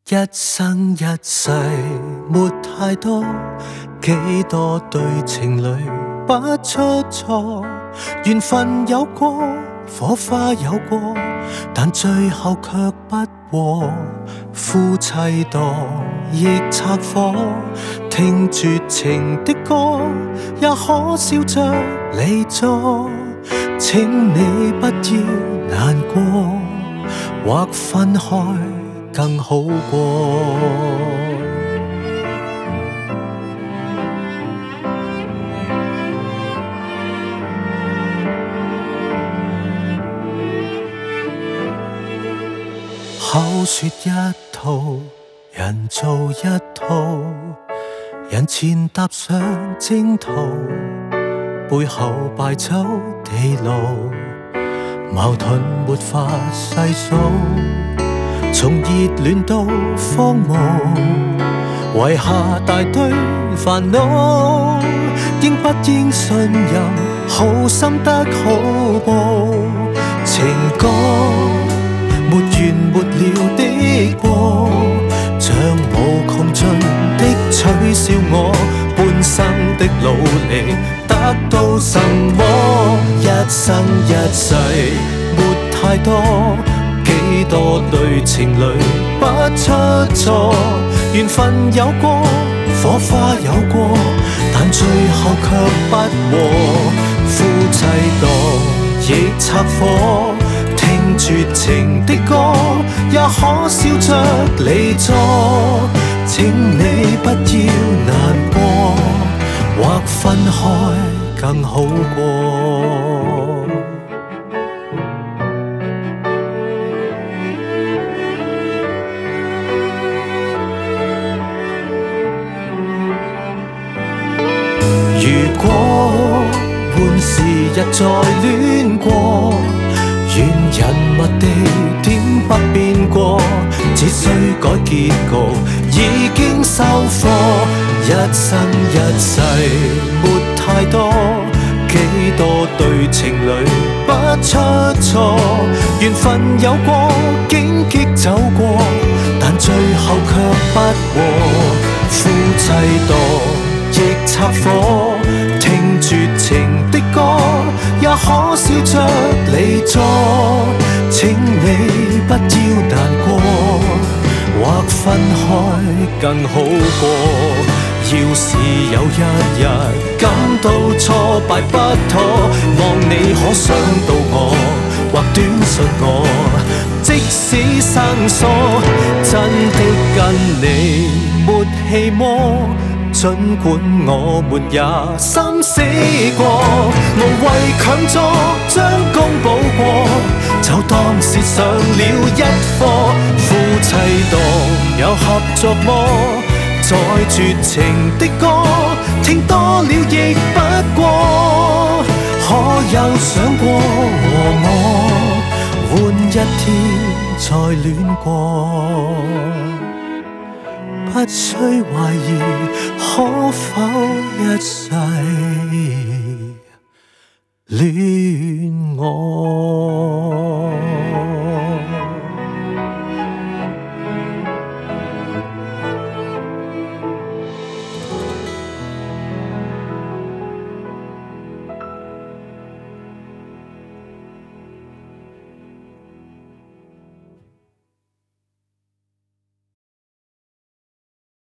一生一世沒太多，幾多對情侶不出錯，緣分有過，火花有過，但最後卻不和。夫妻檔亦拆夥，聽絕情的歌，也可笑着離座。請你不要難過，或分開更好過。口說一套，人做一套，人前踏上征途，背後敗走地牢，矛盾沒法細數，從熱戀到荒蕪，遺下大堆煩惱，應不應信任，好心得好報，情歌沒完沒了的過，像無窮盡的取笑我半生的努力得到什麼？一生一世沒太多，幾多對情侶不出錯，緣分有過，火花有過，但最後卻不和。夫妻檔亦拆夥，聽絕情的歌，也可笑着離座。請你不要難過，或分開更好過。如果換時日再戀過，願人物地點不變過，只需改結局已經收貨。一生一世沒太多，幾多對情侶不出錯，緣分有過，荊棘走過，但最後卻不和。夫妻檔亦拆夥，聽絕情的歌，也可笑着離座。請你不要難過，或分開更好過。要是有一日感到挫敗不妥，望你可想到我，或短信我，即使生疏，真的跟你沒戲麼？儘管我們也心死過，無謂強作將功補過，就當是上了一課。夫妻檔有合作麼？再絕情的歌，聽多了亦不過。可有想過和我換一天再戀過？不需懷疑，可否一世戀我？